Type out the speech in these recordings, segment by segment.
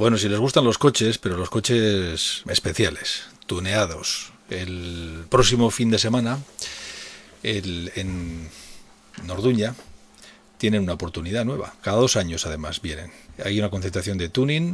Bueno, si les gustan los coches, pero los coches especiales, tuneados, el próximo fin de semana en Orduña tienen una oportunidad nueva. Cada 2 años además vienen. Hay una concentración de tuning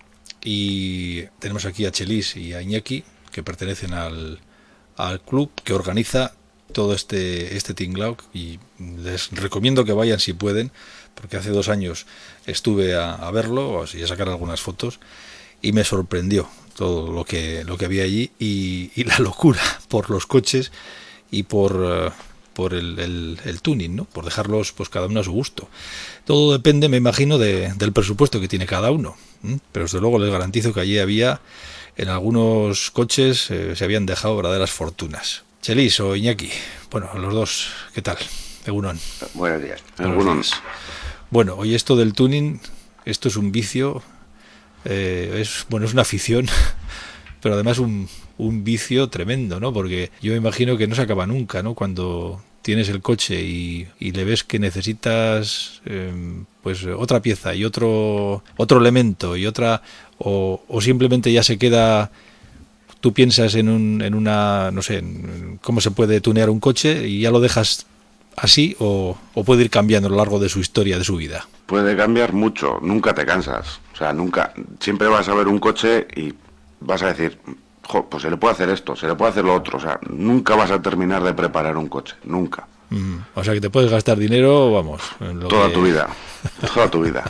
y tenemos aquí a Chelis y a Iñaki, que pertenecen al club que organiza todo este tinglao, y les recomiendo que vayan si pueden, porque hace 2 años estuve a verlo y a sacar algunas fotos y me sorprendió todo lo que había allí y la locura por los coches y por el tuning, ¿no? Por dejarlos pues cada uno a su gusto. Todo depende, me imagino, del presupuesto que tiene cada uno, pero desde luego les garantizo que allí había, en algunos coches se habían dejado verdaderas fortunas. Chelis o Iñaki, bueno, los dos, ¿qué tal? Egunon. Buenos días. Buenos días. Bueno, hoy esto del tuning, esto es un vicio, es una afición, pero además un vicio tremendo, ¿no? Porque yo me imagino que no se acaba nunca, ¿no? Cuando tienes el coche y le ves que necesitas pues otra pieza y otro elemento y otra, o simplemente ya se queda. Tú piensas en una, no sé, en cómo se puede tunear un coche y ya lo dejas así, o puede ir cambiando a lo largo de su historia, de su vida. Puede cambiar mucho, nunca te cansas. O sea, nunca, siempre vas a ver un coche y vas a decir, pues se le puede hacer esto, se le puede hacer lo otro. O sea, nunca vas a terminar de preparar un coche, nunca. O sea, que te puedes gastar dinero, vamos. Toda tu vida, toda tu vida.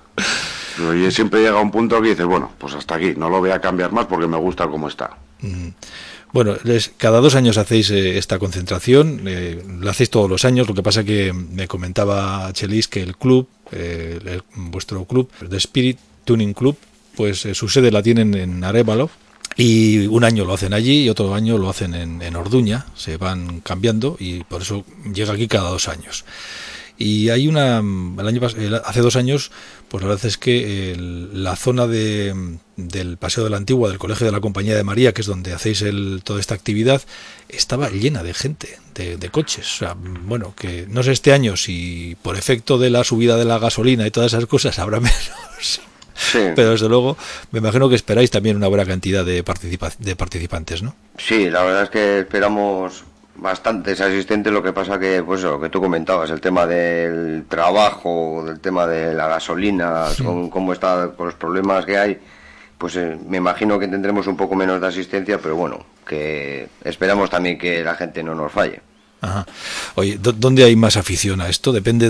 Y siempre llega un punto que dices, bueno, pues hasta aquí, no lo voy a cambiar más porque me gusta como está. Bueno, cada 2 años hacéis esta concentración, la hacéis todos los años. Lo que pasa que me comentaba Chelis que el club, vuestro club, The Spirit Tuning Club, pues su sede la tienen en Arévalo, y un año lo hacen allí y otro año lo hacen en Orduña. Se van cambiando y por eso llega aquí cada 2 años. Y hay hace 2 años, pues la verdad es que la zona del Paseo de la Antigua, del Colegio de la Compañía de María, que es donde hacéis toda esta actividad, estaba llena de gente, de coches. O sea, bueno, que no sé este año si por efecto de la subida de la gasolina y todas esas cosas habrá menos. Sí. Pero desde luego me imagino que esperáis también una buena cantidad de participantes, ¿no? Sí, la verdad es que esperamos bastantes asistentes. Lo que pasa que, pues lo que tú comentabas, el tema del trabajo, del tema de la gasolina, cómo está, con los problemas que hay, pues me imagino que tendremos un poco menos de asistencia, pero bueno, que esperamos también que la gente no nos falle. Ajá. Oye, ¿dónde hay más afición a esto? Depende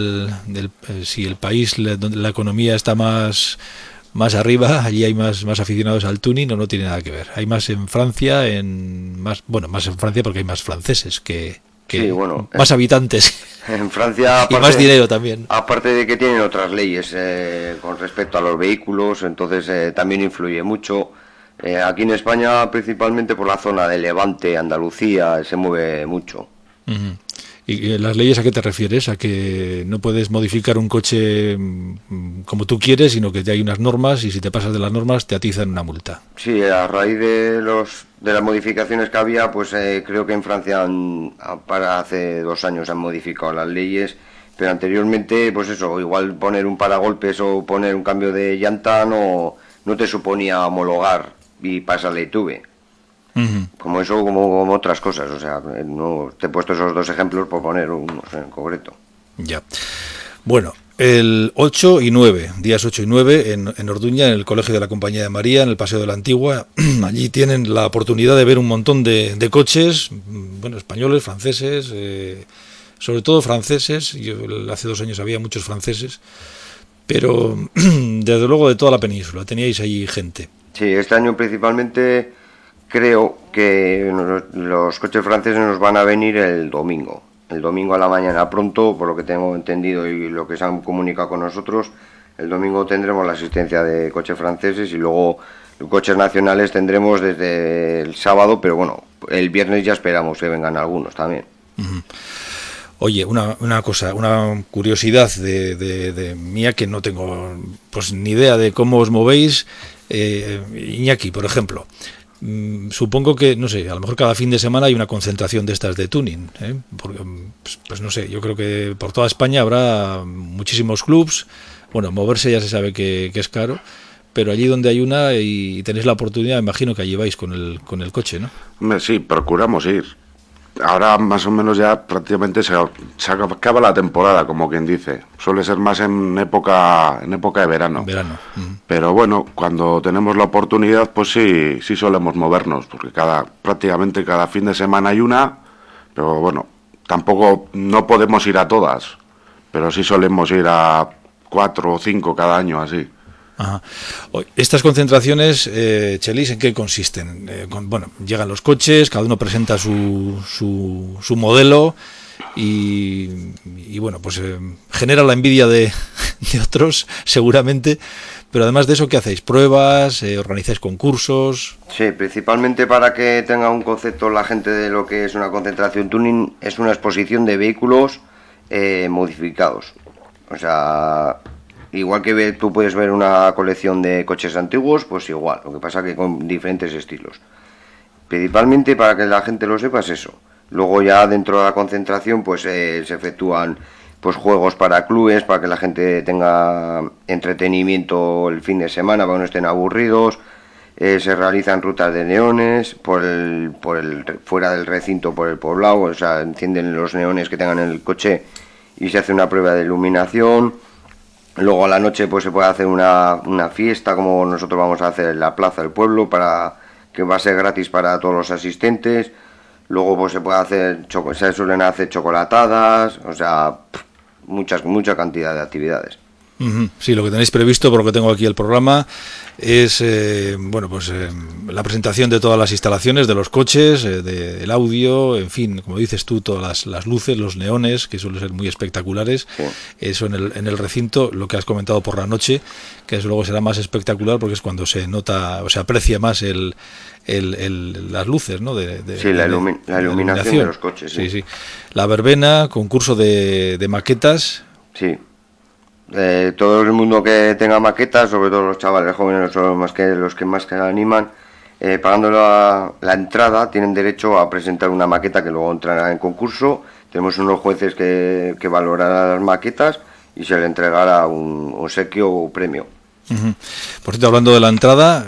si el país, donde la economía está más arriba, allí hay más aficionados al tuning, o no tiene nada que ver. Hay más en Francia, más en Francia porque hay más franceses que sí, bueno, más habitantes. En Francia, aparte, y más dinero también. Aparte de que tienen otras leyes con respecto a los vehículos, entonces también influye mucho. Aquí en España, principalmente por la zona de Levante, Andalucía, se mueve mucho. Uh-huh. ¿Y las leyes a qué te refieres? ¿A que no puedes modificar un coche como tú quieres, sino que hay unas normas y si te pasas de las normas te atizan una multa? Sí, a raíz de las modificaciones que había, pues creo que en Francia para hace 2 años han modificado las leyes, pero anteriormente, pues eso, igual poner un paragolpes o poner un cambio de llanta no te suponía homologar y pasarle tuve. Uh-huh. Como eso, como otras cosas. O sea, no te he puesto esos 2 ejemplos por poner uno en concreto. Ya. Bueno, el 8 y 9, días 8 y 9 en Orduña, en el Colegio de la Compañía de María, en el Paseo de la Antigua. Allí tienen la oportunidad de ver un montón de coches, bueno, españoles, franceses, sobre todo franceses. Hace 2 años había muchos franceses, pero desde luego de toda la península teníais ahí gente. Sí, este año principalmente creo que los coches franceses nos van a venir el domingo a la mañana pronto, por lo que tengo entendido y lo que se han comunicado con nosotros. El domingo tendremos la asistencia de coches franceses y luego coches nacionales tendremos desde el sábado, pero bueno, el viernes ya esperamos que vengan algunos también. Uh-huh. Oye, una cosa, una curiosidad de mía, que no tengo pues ni idea de cómo os movéis. Iñaki, por ejemplo, supongo que, no sé, a lo mejor cada fin de semana hay una concentración de estas de tuning, porque, pues no sé, yo creo que por toda España habrá muchísimos clubs. Bueno, moverse ya se sabe que es caro, pero allí donde hay una y tenéis la oportunidad, imagino que allí vais con el coche, ¿no? Hombre, sí, procuramos ir. Ahora más o menos ya prácticamente se acaba la temporada, como quien dice. Suele ser más en época de verano. En verano. Pero bueno, cuando tenemos la oportunidad, pues sí solemos movernos, porque prácticamente cada fin de semana hay una, pero bueno, tampoco no podemos ir a todas, pero sí solemos ir a 4 o 5 cada año, así. Ajá. Estas concentraciones, Chelis, ¿en qué consisten? Bueno, llegan los coches, cada uno presenta su modelo y bueno, pues genera la envidia de otros, seguramente, pero además de eso, ¿qué hacéis? ¿Pruebas? ¿Organizáis concursos? Sí, principalmente para que tenga un concepto la gente de lo que es una concentración tuning, es una exposición de vehículos modificados. O sea, igual que tú puedes ver una colección de coches antiguos, pues igual, lo que pasa que con diferentes estilos. Principalmente para que la gente lo sepa es eso. Luego ya dentro de la concentración pues se efectúan pues juegos para clubes, para que la gente tenga entretenimiento el fin de semana, para que no estén aburridos. Se realizan rutas de neones fuera del recinto, por el poblado, o sea, encienden los neones que tengan en el coche y se hace una prueba de iluminación. Luego a la noche pues se puede hacer una fiesta, como nosotros vamos a hacer en la plaza del pueblo, que va a ser gratis para todos los asistentes. Luego pues se suelen hacer chocolatadas, o sea, mucha cantidad de actividades. Sí, lo que tenéis previsto, por lo que tengo aquí el programa, es la presentación de todas las instalaciones de los coches, del audio, en fin, como dices tú, todas las luces, los neones, que suelen ser muy espectaculares. Sí. Eso en el recinto, lo que has comentado por la noche, que eso luego será más espectacular porque es cuando se nota o se aprecia más las luces, ¿no? La iluminación de los coches. Sí, sí. La verbena, concurso de maquetas. Sí. Todo el mundo que tenga maquetas, sobre todo los chavales jóvenes, son los que más animan, pagando la entrada, tienen derecho a presentar una maqueta que luego entrará en concurso. Tenemos unos jueces que valorarán las maquetas y se le entregará un obsequio o premio. Por cierto, hablando de la entrada,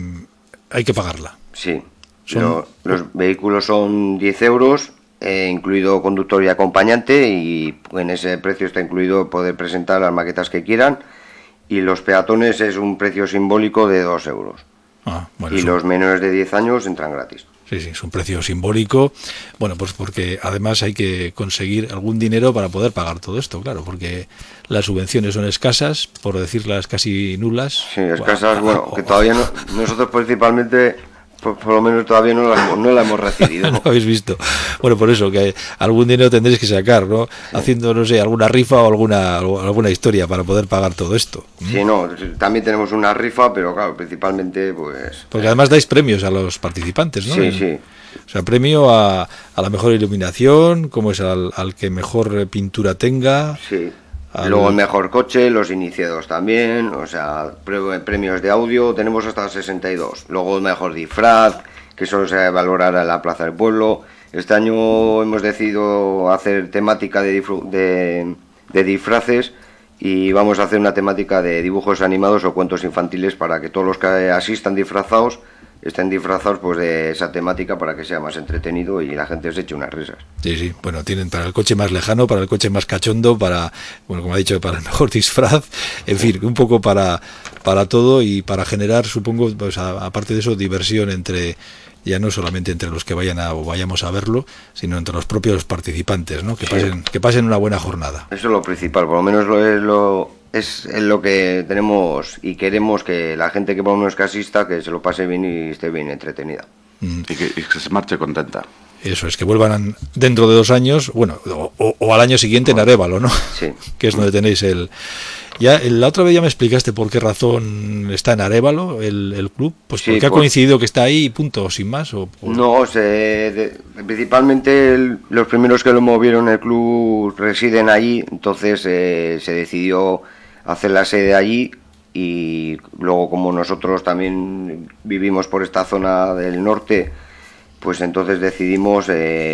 hay que pagarla. Sí, los vehículos son 10 euros. Incluido conductor y acompañante, y en ese precio está incluido poder presentar las maquetas que quieran, y los peatones es un precio simbólico de 2 euros. Y los menores de 10 años entran gratis. Sí, es un precio simbólico. Bueno, pues porque además hay que conseguir algún dinero para poder pagar todo esto, claro, porque las subvenciones son escasas, por decirlas casi nulas. Sí, escasas, que todavía no, nosotros principalmente... Por lo menos todavía no la hemos recibido. No habéis visto. Bueno, por eso, que algún dinero tendréis que sacar, ¿no? Sí. Haciendo, no sé, alguna rifa o alguna historia para poder pagar todo esto. Sí, también tenemos una rifa, pero claro, principalmente pues... Porque además dais premios a los participantes, ¿no? Sí. O sea, premio a la mejor iluminación, como es al que mejor pintura tenga... Sí. Luego el mejor coche, los iniciados también, o sea, premios de audio tenemos hasta 62. Luego el mejor disfraz, que solo se valorará en la Plaza del Pueblo. Este año hemos decidido hacer temática de disfraces y vamos a hacer una temática de dibujos animados o cuentos infantiles para que todos los que asistan disfrazados estén disfrazados pues de esa temática para que sea más entretenido y la gente se eche unas risas. Sí, bueno, tienen para el coche más lejano, para el coche más cachondo, como ha dicho, para el mejor disfraz, en fin, un poco para todo y para generar, supongo, pues aparte de eso, diversión ya no solamente entre los que vayamos a verlo, sino entre los propios participantes, ¿no? Que pasen una buena jornada. Eso es lo principal, por lo menos es lo que tenemos y queremos, que la gente que por lo menos que asista, que se lo pase bien y esté bien entretenida. Y que se marche contenta. Eso es, que vuelvan dentro de 2 años, bueno, o al año siguiente en Arévalo, ¿no? Sí. Que es donde tenéis la otra vez ya me explicaste por qué razón está en Arévalo el club, pues sí, porque ha coincidido que está ahí y punto, sin más. No, principalmente los primeros que lo movieron el club residen allí, entonces se decidió hacer la sede allí, y luego como nosotros también vivimos por esta zona del norte, pues entonces decidimos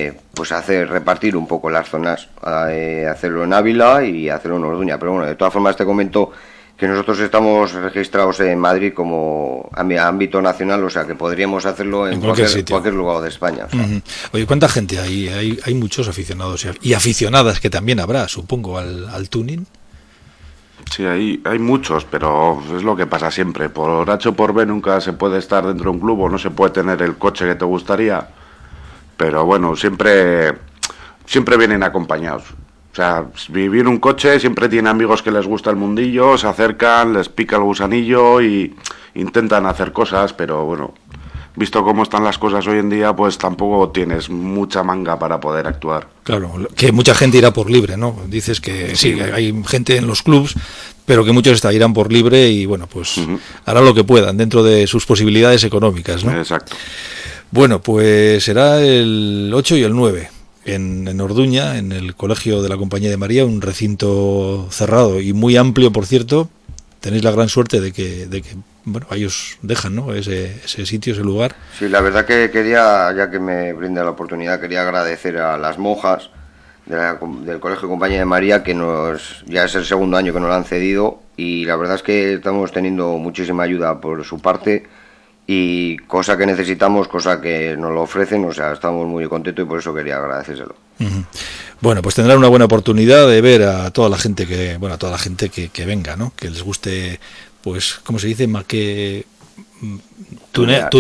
repartir un poco las zonas, hacerlo en Ávila y hacerlo en Orduña. Pero bueno, de todas formas te comento que nosotros estamos registrados en Madrid como ámbito nacional, o sea que podríamos hacerlo en cualquier lugar de España. O sea. Oye, ¿cuánta gente hay? Hay muchos aficionados y aficionadas que también habrá, supongo, al tuning. Sí, hay muchos, pero es lo que pasa siempre. Por H o por B nunca se puede estar dentro de un club o no se puede tener el coche que te gustaría. Pero bueno, siempre vienen acompañados. O sea, vivir un coche, siempre tiene amigos que les gusta el mundillo, se acercan, les pica el gusanillo y intentan hacer cosas, pero bueno, visto cómo están las cosas hoy en día, pues tampoco tienes mucha manga para poder actuar. Claro, que mucha gente irá por libre, ¿no? Dices que sí, hay gente en los clubs, pero que muchos irán por libre y bueno, pues harán lo que puedan dentro de sus posibilidades económicas, ¿no? Exacto. Bueno, pues será el 8 y el 9. En Orduña, en el Colegio de la Compañía de María, un recinto cerrado y muy amplio, por cierto. Tenéis la gran suerte de que bueno, ellos dejan, ¿no? ese sitio, ese lugar. Sí, la verdad que quería, ya que me brinda la oportunidad, quería agradecer a las monjas del Colegio de Compañía de María, que ya es el segundo año que nos lo han cedido, y la verdad es que estamos teniendo muchísima ayuda por su parte, y cosa que necesitamos, cosa que nos lo ofrecen, o sea, estamos muy contentos y por eso quería agradecérselo. Bueno, pues tendrán una buena oportunidad de ver a toda la gente que venga, ¿no? Que les guste, pues, ¿cómo se dice? Más que tunear,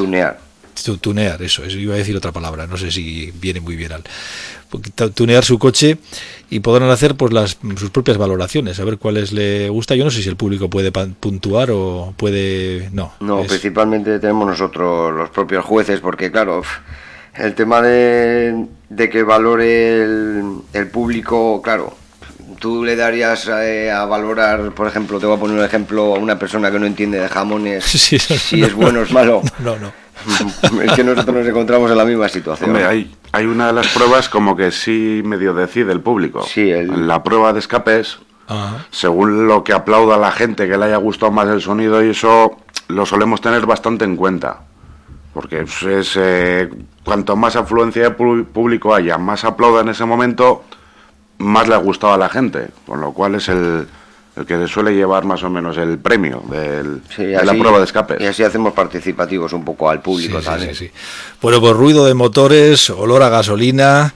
eso iba a decir otra palabra, no sé si viene muy bien tunear su coche y podrán hacer pues sus propias valoraciones, a ver cuáles le gusta. Yo no sé si el público puede puntuar o puede... No, principalmente tenemos nosotros los propios jueces, porque claro, el tema de que valore el público, claro, tú le darías a valorar, por ejemplo, te voy a poner un ejemplo, a una persona que no entiende de jamones, si es bueno o es malo. No. Es que nosotros nos encontramos en la misma situación. Hombre, hay una de las pruebas como que sí medio decide el público. Sí, la prueba de escapes, según lo que aplauda la gente, que le haya gustado más el sonido, y eso lo solemos tener bastante en cuenta. Porque cuanto más afluencia de público haya, más aplauda en ese momento, más le ha gustado a la gente. Con lo cual es el que suele llevar más o menos el premio de la prueba de escapes. Y así hacemos participativos un poco al público también. Sí. Bueno, pues ruido de motores, olor a gasolina,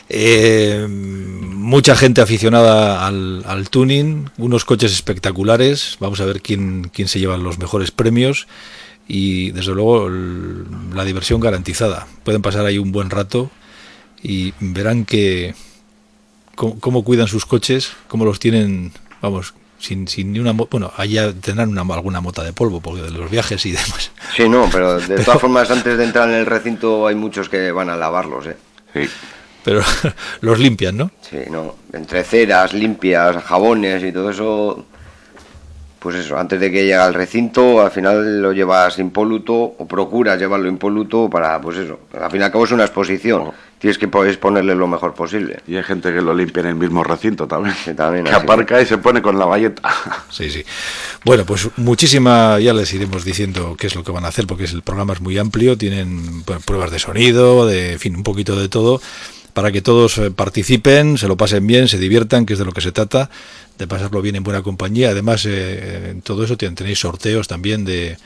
mucha gente aficionada al tuning, unos coches espectaculares. Vamos a ver quién se lleva los mejores premios y desde luego la diversión garantizada. Pueden pasar ahí un buen rato y verán cómo cuidan sus coches, cómo los tienen, vamos, sin ni una... Bueno, allá tendrán alguna mota de polvo porque de los viajes y demás. Sí, no, pero de todas formas antes de entrar en el recinto hay muchos que van a lavarlos, Sí. Pero los limpian, ¿no? Sí, no, entre ceras, limpias, jabones y todo eso, pues eso, antes de que llegue al recinto, al final lo llevas impoluto o procuras llevarlo impoluto para, pues eso, al fin y al cabo es una exposición. Tienes que ponerle lo mejor posible. Y hay gente que lo limpia en el mismo recinto también. Sí, también que aparca y se pone con la bayeta. Sí. Bueno, pues ya les iremos diciendo qué es lo que van a hacer, porque el programa es muy amplio, tienen pruebas de sonido, en fin, un poquito de todo, para que todos participen, se lo pasen bien, se diviertan, que es de lo que se trata, de pasarlo bien en buena compañía. Además, en todo eso tenéis sorteos también de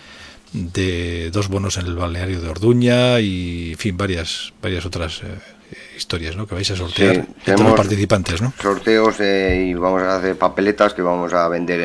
2 bonos en el balneario de Orduña y, en fin, varias otras historias, ¿no?, que vais a sortear entre los participantes, ¿no? Sorteos y vamos a hacer papeletas que vamos a vender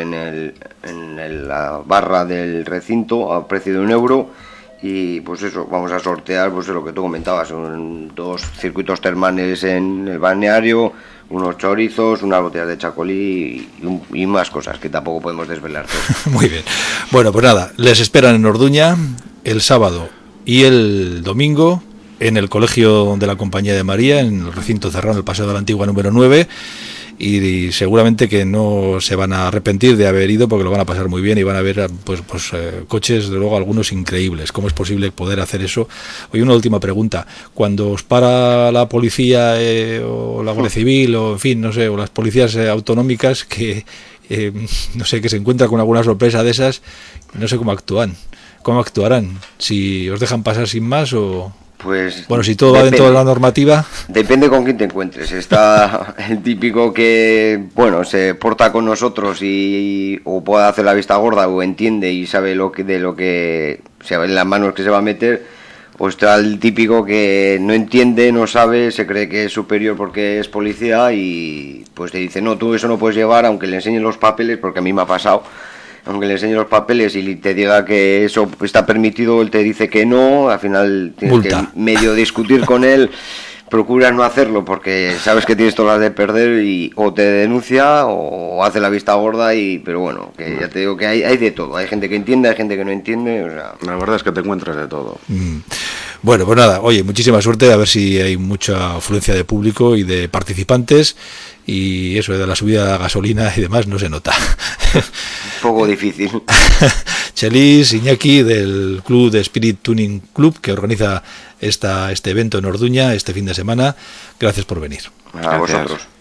en la barra del recinto a precio de €1 y pues eso, vamos a sortear pues lo que tú comentabas, son 2 circuitos termales en el balneario, unos chorizos, unas botellas de chacolí y más cosas que tampoco podemos desvelar todo. Muy bien. Bueno, pues nada, les esperan en Orduña el sábado y el domingo en el Colegio de la Compañía de María, en el recinto cerrado, en el Paseo de la Antigua número 9, y seguramente que no se van a arrepentir de haber ido porque lo van a pasar muy bien y van a ver pues coches, de luego algunos increíbles. ¿Cómo es posible poder hacer eso? Oye, una última pregunta. Cuando os para la policía o la Guardia Civil o en fin, no sé, o las policías autonómicas que no sé, que se encuentran con alguna sorpresa de esas, no sé cómo actuarán. Si os dejan pasar sin más o... Pues bueno, si todo va dentro de la normativa. Depende con quién te encuentres. Está el típico que, bueno, se porta con nosotros o puede hacer la vista gorda o entiende y sabe de lo que se va en las manos que se va a meter. O está el típico que no entiende, no sabe, se cree que es superior porque es policía y pues te dice, no, tú eso no puedes llevar, aunque le enseñes los papeles, porque a mí me ha pasado. Aunque le enseñes los papeles y te diga que eso está permitido, él te dice que no, al final tienes multa. que medio discutir con él, procuras no hacerlo porque sabes que tienes todas las de perder o te denuncia o hace la vista gorda, pero bueno, que ya te digo que hay de todo, hay gente que entiende, hay gente que no entiende, o sea. La verdad es que te encuentras de todo. Bueno, pues nada, oye, muchísima suerte, a ver si hay mucha afluencia de público y de participantes, y eso de la subida de la gasolina y demás no se nota. Un poco difícil. Chelis, Iñaki, del club de Spirit Tuning Club, que organiza este evento en Orduña este fin de semana, gracias por venir. A vosotros.